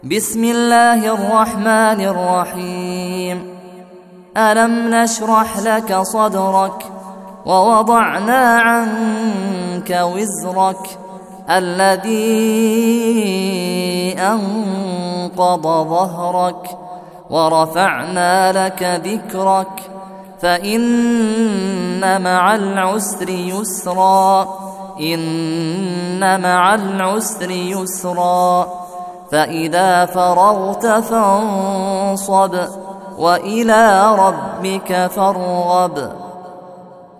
بسم الله الرحمن الرحيم. ألم نشرح لك صدرك ووضعنا عنك وزرك الذي أنقض ظهرك ورفعنا لك ذكرك فإن مع العسر يسرا إن مع العسر يسرا فإذا فرغت فانصب وإلى ربك فارغب.